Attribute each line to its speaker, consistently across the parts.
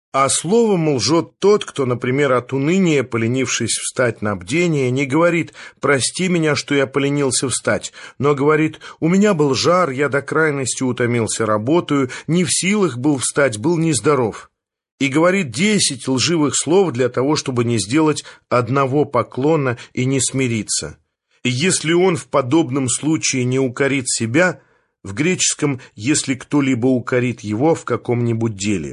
Speaker 1: А словом лжет тот, кто, например, от уныния, поленившись встать на бдение, не говорит «прости меня, что я поленился встать», но говорит «у меня был жар, я до крайности утомился работаю, не в силах был встать, был нездоров». И говорит 10 лживых слов для того, чтобы не сделать одного поклона и не смириться. И если он в подобном случае не укорит себя, в греческом «если кто-либо укорит его в каком-нибудь деле»,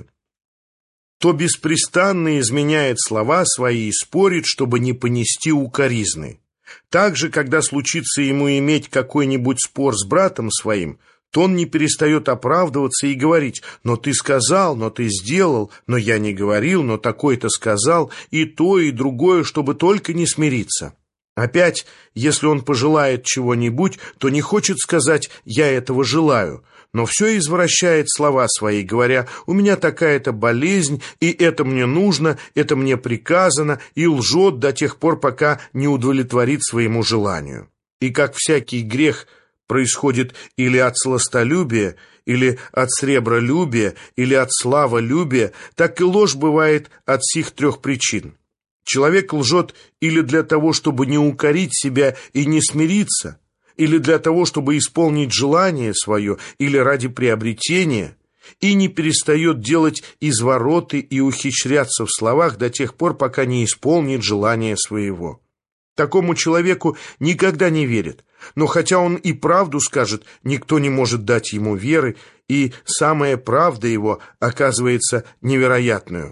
Speaker 1: то беспрестанно изменяет слова свои и спорит, чтобы не понести укоризны. Также, когда случится ему иметь какой-нибудь спор с братом своим, то он не перестает оправдываться и говорить: «Но ты сказал, но ты сделал, но я не говорил, но такой-то сказал, и то, и другое, чтобы только не смириться». Опять, если он пожелает чего-нибудь, то не хочет сказать «я этого желаю», но все извращает слова свои, говоря «у меня такая-то болезнь, и это мне нужно, это мне приказано», и лжет до тех пор, пока не удовлетворит своему желанию. И как всякий грех происходит или от сластолюбия, или от сребролюбия, или от славолюбия, так и ложь бывает от сих трех причин. Человек лжет или для того, чтобы не укорить себя и не смириться, или для того, чтобы исполнить желание свое, или ради приобретения, и не перестает делать извороты и ухищряться в словах до тех пор, пока не исполнит желание своего. Такому человеку никогда не верят, но хотя он и правду скажет, никто не может дать ему веры, и самая правда его оказывается невероятную.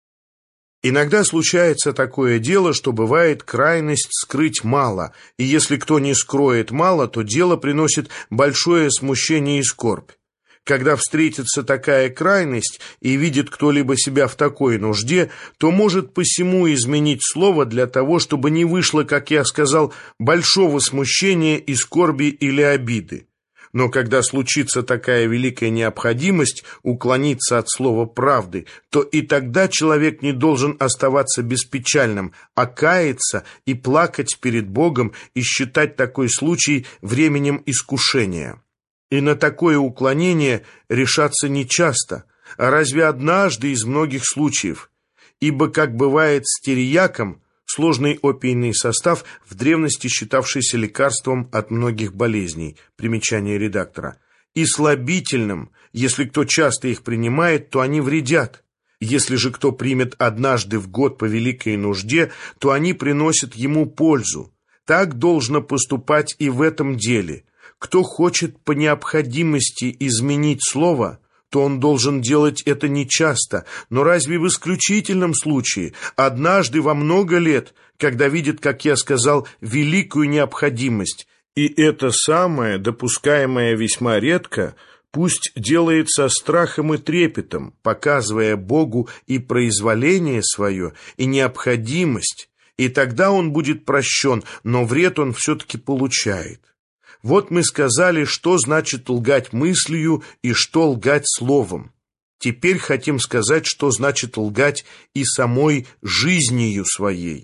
Speaker 1: Иногда случается такое дело, что бывает крайность скрыть мало, и если кто не скроет мало, то дело приносит большое смущение и скорбь. Когда встретится такая крайность и видит кто-либо себя в такой нужде, то может посему изменить слово для того, чтобы не вышло, как я сказал, большого смущения и скорби или обиды. Но когда случится такая великая необходимость уклониться от слова правды, то и тогда человек не должен оставаться беспечальным, а каяться и плакать перед Богом и считать такой случай временем искушения. И на такое уклонение решаться нечасто, а разве однажды из многих случаев. Ибо, как бывает с тиреяком, сложный опийный состав, в древности считавшийся лекарством от многих болезней, примечание редактора, и слабительным, если кто часто их принимает, то они вредят. Если же кто примет однажды в год по великой нужде, то они приносят ему пользу. Так должно поступать и в этом деле. Кто хочет по необходимости изменить слово, то он должен делать это нечасто, но разве в исключительном случае, однажды во много лет, когда видит, как я сказал, великую необходимость, и это самое, допускаемое весьма редко, пусть делает со страхом и трепетом, показывая Богу и произволение свое, и необходимость, и тогда он будет прощен, но вред он все-таки получает. Вот мы сказали, что значит лгать мыслью и что лгать словом. Теперь хотим сказать, что значит лгать и самой жизнью своей.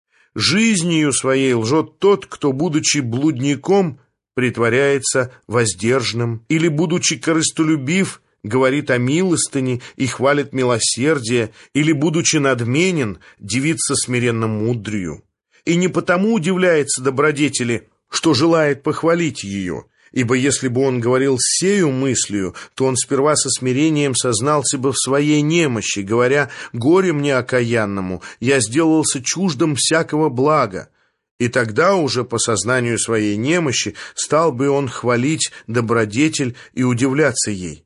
Speaker 1: Жизнью своей лжет тот, кто, будучи блудником, притворяется воздержанным, или, будучи корыстолюбив, говорит о милостыне и хвалит милосердие, или, будучи надменен, дивится смиренно мудрью. И не потому удивляется добродетели, что желает похвалить ее, ибо если бы он говорил сею мыслью, то он сперва со смирением сознался бы в своей немощи, говоря: «Горе мне окаянному, я сделался чуждым всякого блага». И тогда уже по сознанию своей немощи стал бы он хвалить добродетель и удивляться ей.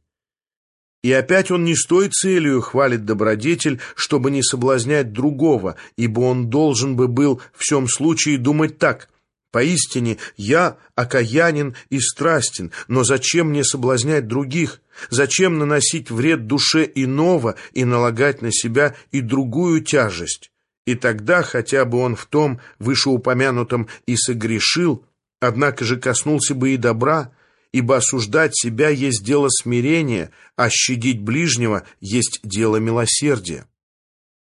Speaker 1: И опять он не с той целью хвалит добродетель, чтобы не соблазнять другого, ибо он должен бы был в всем случае думать так: «Поистине, я окаянен и страстен, но зачем мне соблазнять других? Зачем наносить вред душе иного и налагать на себя и другую тяжесть?» И тогда, хотя бы он в том вышеупомянутом и согрешил, однако же коснулся бы и добра, ибо осуждать себя есть дело смирения, а щадить ближнего есть дело милосердия.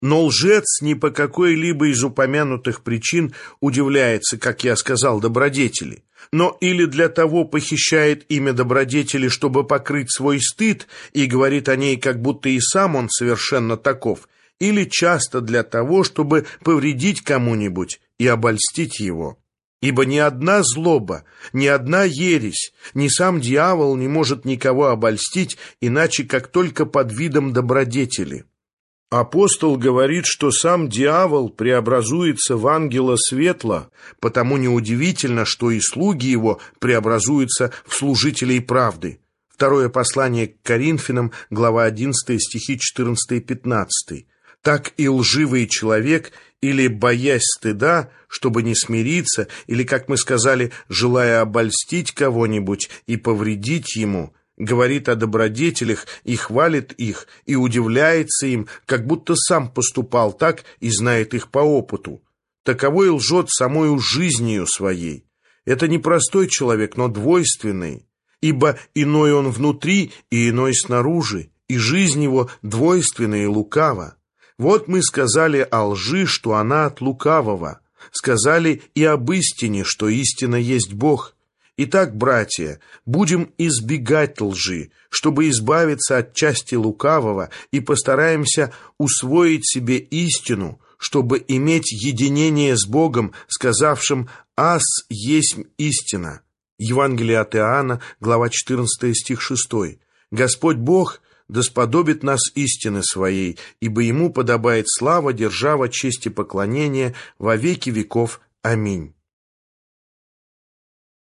Speaker 1: Но лжец ни по какой-либо из упомянутых причин удивляется, как я сказал, добродетели, но или для того похищает имя добродетели, чтобы покрыть свой стыд, и говорит о ней, как будто и сам он совершенно таков, или часто для того, чтобы повредить кому-нибудь и обольстить его. Ибо ни одна злоба, ни одна ересь, ни сам дьявол не может никого обольстить, иначе как только под видом добродетели. Апостол говорит, что сам дьявол преобразуется в ангела светла, потому неудивительно, что и слуги его преобразуются в служителей правды. Второе послание к Коринфянам, глава 11, стихи 14 и 15. Так и лживый человек, или боясь стыда, чтобы не смириться, или, как мы сказали, желая обольстить кого-нибудь и повредить ему, говорит о добродетелях и хвалит их, и удивляется им, как будто сам поступал так и знает их по опыту. Таковой лжет самою жизнью своей. Это не простой человек, но двойственный, ибо иной он внутри и иной снаружи, и жизнь его двойственная и лукава. Вот мы сказали о лжи, что она от лукавого, сказали и об истине, что истина есть Бог. Итак, братья, будем избегать лжи, чтобы избавиться от части лукавого, и постараемся усвоить себе истину, чтобы иметь единение с Богом, сказавшим «Аз есть истина». Евангелие от Иоанна, глава 14, стих 6. Господь Бог да сподобит нас истины своей, ибо Ему подобает слава, держава, честь и поклонение во веки веков. Аминь.